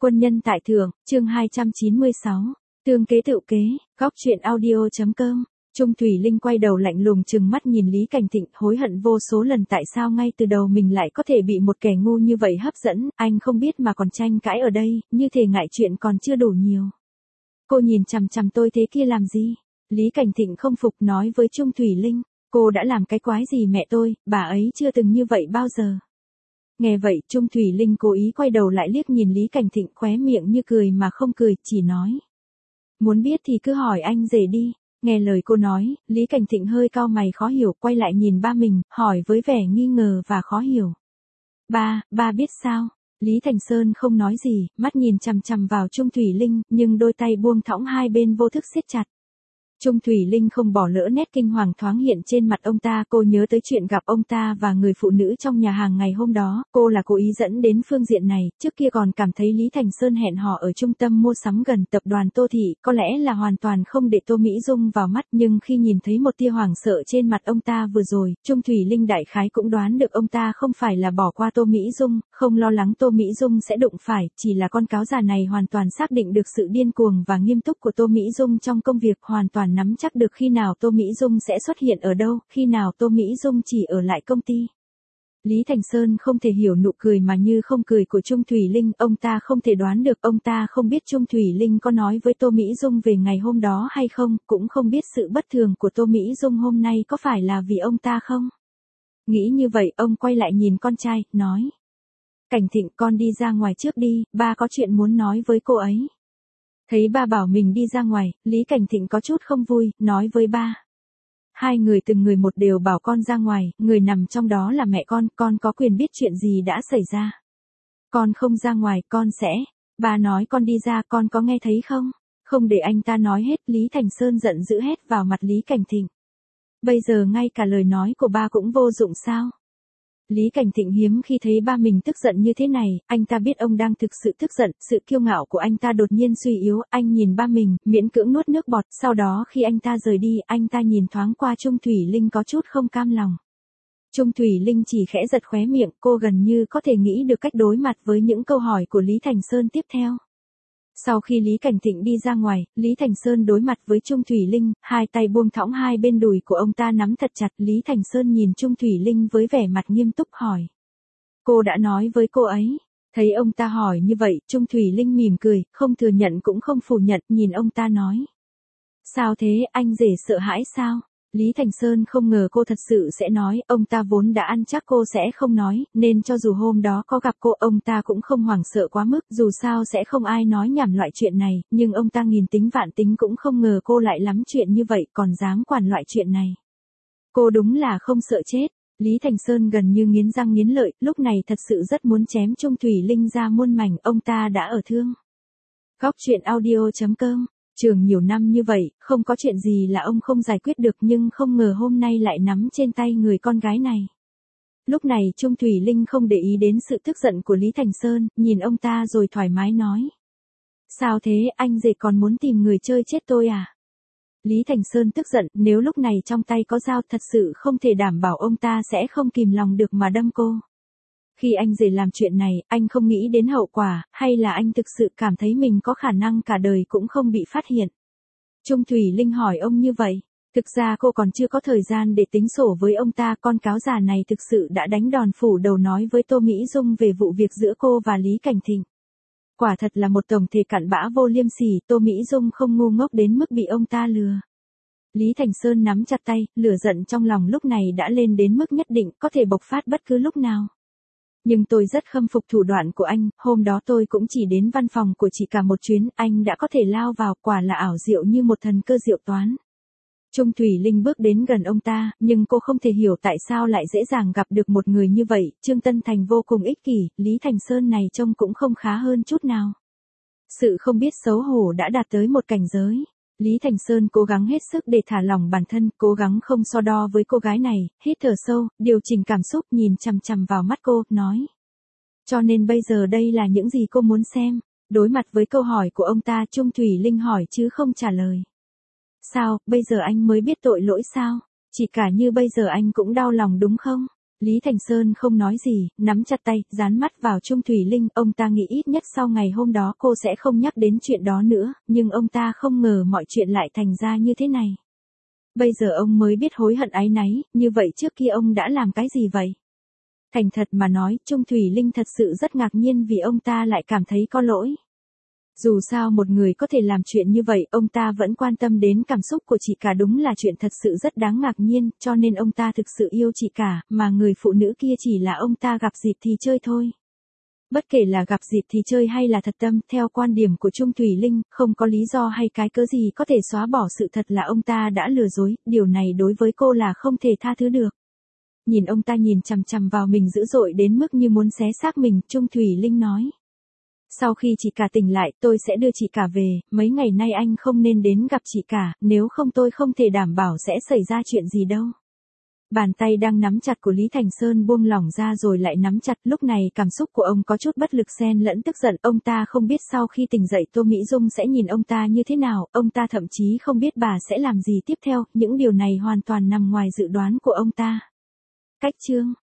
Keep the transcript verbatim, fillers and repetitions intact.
Quân nhân tại thượng, chương hai trăm chín mươi sáu. Tương kế tựu kế, góc truyện audio.com. Trung Thủy Linh quay đầu lạnh lùng trừng mắt nhìn Lý Cảnh Thịnh, hối hận vô số lần tại sao ngay từ đầu mình lại có thể bị một kẻ ngu như vậy hấp dẫn, anh không biết mà còn tranh cãi ở đây, như thể ngại chuyện còn chưa đủ nhiều. Cô nhìn chằm chằm tôi thế kia làm gì? Lý Cảnh Thịnh không phục nói với Trung Thủy Linh, cô đã làm cái quái gì mẹ tôi, bà ấy chưa từng như vậy bao giờ. Nghe vậy, Trung Thủy Linh cố ý quay đầu lại liếc nhìn Lý Cảnh Thịnh, khóe miệng như cười mà không cười, chỉ nói. Muốn biết thì cứ hỏi anh rể đi. Nghe lời cô nói, Lý Cảnh Thịnh hơi cau mày khó hiểu, quay lại nhìn ba mình, hỏi với vẻ nghi ngờ và khó hiểu. Ba, ba biết sao? Lý Thành Sơn không nói gì, mắt nhìn chằm chằm vào Trung Thủy Linh, nhưng đôi tay buông thõng hai bên vô thức siết chặt. Trung Thủy Linh không bỏ lỡ nét kinh hoàng thoáng hiện trên mặt ông ta, cô nhớ tới chuyện gặp ông ta và người phụ nữ trong nhà hàng ngày hôm đó, cô là cố ý dẫn đến phương diện này, trước kia còn cảm thấy Lý Thành Sơn hẹn hò ở trung tâm mua sắm gần tập đoàn Tô Thị, có lẽ là hoàn toàn không để Tô Mỹ Dung vào mắt, nhưng khi nhìn thấy một tia hoảng sợ trên mặt ông ta vừa rồi, Trung Thủy Linh đại khái cũng đoán được ông ta không phải là bỏ qua Tô Mỹ Dung, không lo lắng Tô Mỹ Dung sẽ đụng phải, chỉ là con cáo già này hoàn toàn xác định được sự điên cuồng và nghiêm túc của Tô Mỹ Dung trong công việc, hoàn toàn nắm chắc được khi nào Tô Mỹ Dung sẽ xuất hiện ở đâu, khi nào Tô Mỹ Dung chỉ ở lại công ty. Lý Thành Sơn không thể hiểu nụ cười mà như không cười của Trung Thủy Linh, ông ta không thể đoán được, ông ta không biết Trung Thủy Linh có nói với Tô Mỹ Dung về ngày hôm đó hay không, cũng không biết sự bất thường của Tô Mỹ Dung hôm nay có phải là vì ông ta không. Nghĩ như vậy, ông quay lại nhìn con trai, nói. Cảnh Thịnh, con đi ra ngoài trước đi, ba có chuyện muốn nói với cô ấy. Thấy ba bảo mình đi ra ngoài, Lý Cảnh Thịnh có chút không vui, nói với ba. Hai người từng người một đều bảo con ra ngoài, người nằm trong đó là mẹ con, con có quyền biết chuyện gì đã xảy ra. Con không ra ngoài, con sẽ. Ba nói con đi ra, con có nghe thấy không? Không để anh ta nói hết, Lý Thành Sơn giận dữ hét vào mặt Lý Cảnh Thịnh. Bây giờ ngay cả lời nói của ba cũng vô dụng sao? Lý Cảnh Thịnh hiếm khi thấy ba mình tức giận như thế này, anh ta biết ông đang thực sự tức giận, sự kiêu ngạo của anh ta đột nhiên suy yếu, anh nhìn ba mình, miễn cưỡng nuốt nước bọt, sau đó khi anh ta rời đi, anh ta nhìn thoáng qua Trung Thủy Linh có chút không cam lòng. Trung Thủy Linh chỉ khẽ giật khóe miệng, cô gần như có thể nghĩ được cách đối mặt với những câu hỏi của Lý Thành Sơn tiếp theo. Sau khi Lý Cảnh Thịnh đi ra ngoài, Lý Thành Sơn đối mặt với Trung Thủy Linh, hai tay buông thõng hai bên đùi của ông ta nắm thật chặt. Lý Thành Sơn nhìn Trung Thủy Linh với vẻ mặt nghiêm túc hỏi. Cô đã nói với cô ấy. Thấy ông ta hỏi như vậy, Trung Thủy Linh mỉm cười, không thừa nhận cũng không phủ nhận, nhìn ông ta nói. Sao thế, anh rể sợ hãi sao? Lý Thành Sơn không ngờ cô thật sự sẽ nói, ông ta vốn đã ăn chắc cô sẽ không nói, nên cho dù hôm đó có gặp cô, ông ta cũng không hoảng sợ quá mức, dù sao sẽ không ai nói nhảm loại chuyện này, nhưng ông ta nghìn tính vạn tính cũng không ngờ cô lại lắm chuyện như vậy, còn dám quản loại chuyện này. Cô đúng là không sợ chết. Lý Thành Sơn gần như nghiến răng nghiến lợi, lúc này thật sự rất muốn chém Trung Thủy Linh ra muôn mảnh, ông ta đã ở thương. Góc truyện audio.com. Trường nhiều năm như vậy, không có chuyện gì là ông không giải quyết được, nhưng không ngờ hôm nay lại nắm trên tay người con gái này. Lúc này Trung Thủy Linh không để ý đến sự tức giận của Lý Thành Sơn, nhìn ông ta rồi thoải mái nói. Sao thế, anh rể còn muốn tìm người chơi chết tôi à? Lý Thành Sơn tức giận, nếu lúc này trong tay có dao thật sự không thể đảm bảo ông ta sẽ không kìm lòng được mà đâm cô. Khi anh rể làm chuyện này, anh không nghĩ đến hậu quả, hay là anh thực sự cảm thấy mình có khả năng cả đời cũng không bị phát hiện? Trung Thủy Linh hỏi ông như vậy. Thực ra cô còn chưa có thời gian để tính sổ với ông ta, con cáo già này thực sự đã đánh đòn phủ đầu nói với Tô Mỹ Dung về vụ việc giữa cô và Lý Cảnh Thịnh. Quả thật là một tổng thể cặn bã vô liêm sỉ, Tô Mỹ Dung không ngu ngốc đến mức bị ông ta lừa. Lý Thành Sơn nắm chặt tay, lửa giận trong lòng lúc này đã lên đến mức nhất định, có thể bộc phát bất cứ lúc nào. Nhưng tôi rất khâm phục thủ đoạn của anh, hôm đó tôi cũng chỉ đến văn phòng của chị cả một chuyến, anh đã có thể lao vào, quả là ảo diệu như một thần cơ diệu toán. Trung Thủy Linh bước đến gần ông ta, nhưng cô không thể hiểu tại sao lại dễ dàng gặp được một người như vậy, Trương Tân Thành vô cùng ích kỷ, Lý Thành Sơn này trông cũng không khá hơn chút nào. Sự không biết xấu hổ đã đạt tới một cảnh giới. Lý Thành Sơn cố gắng hết sức để thả lỏng bản thân, cố gắng không so đo với cô gái này, hít thở sâu, điều chỉnh cảm xúc, nhìn chằm chằm vào mắt cô, nói. Cho nên bây giờ đây là những gì cô muốn xem? Đối mặt với câu hỏi của ông ta, Trung Thủy Linh hỏi chứ không trả lời. Sao, bây giờ anh mới biết tội lỗi sao? Chỉ cả như bây giờ anh cũng đau lòng đúng không? Lý Thành Sơn không nói gì, nắm chặt tay, dán mắt vào Trung Thủy Linh, ông ta nghĩ ít nhất sau ngày hôm đó cô sẽ không nhắc đến chuyện đó nữa, nhưng ông ta không ngờ mọi chuyện lại thành ra như thế này. Bây giờ ông mới biết hối hận áy náy, như vậy trước kia ông đã làm cái gì vậy? Thành thật mà nói, Trung Thủy Linh thật sự rất ngạc nhiên vì ông ta lại cảm thấy có lỗi. Dù sao một người có thể làm chuyện như vậy, ông ta vẫn quan tâm đến cảm xúc của chị cả, đúng là chuyện thật sự rất đáng ngạc nhiên, cho nên ông ta thực sự yêu chị cả, mà người phụ nữ kia chỉ là ông ta gặp dịp thì chơi thôi. Bất kể là gặp dịp thì chơi hay là thật tâm, theo quan điểm của Trung Thủy Linh, không có lý do hay cái cớ gì có thể xóa bỏ sự thật là ông ta đã lừa dối, điều này đối với cô là không thể tha thứ được. Nhìn ông ta nhìn chằm chằm vào mình dữ dội đến mức như muốn xé xác mình, Trung Thủy Linh nói. Sau khi chị cả tỉnh lại, tôi sẽ đưa chị cả về, mấy ngày nay anh không nên đến gặp chị cả, nếu không tôi không thể đảm bảo sẽ xảy ra chuyện gì đâu. Bàn tay đang nắm chặt của Lý Thành Sơn buông lỏng ra rồi lại nắm chặt, lúc này cảm xúc của ông có chút bất lực xen lẫn tức giận, ông ta không biết sau khi tỉnh dậy Tô Mỹ Dung sẽ nhìn ông ta như thế nào, ông ta thậm chí không biết bà sẽ làm gì tiếp theo, những điều này hoàn toàn nằm ngoài dự đoán của ông ta. Cách chương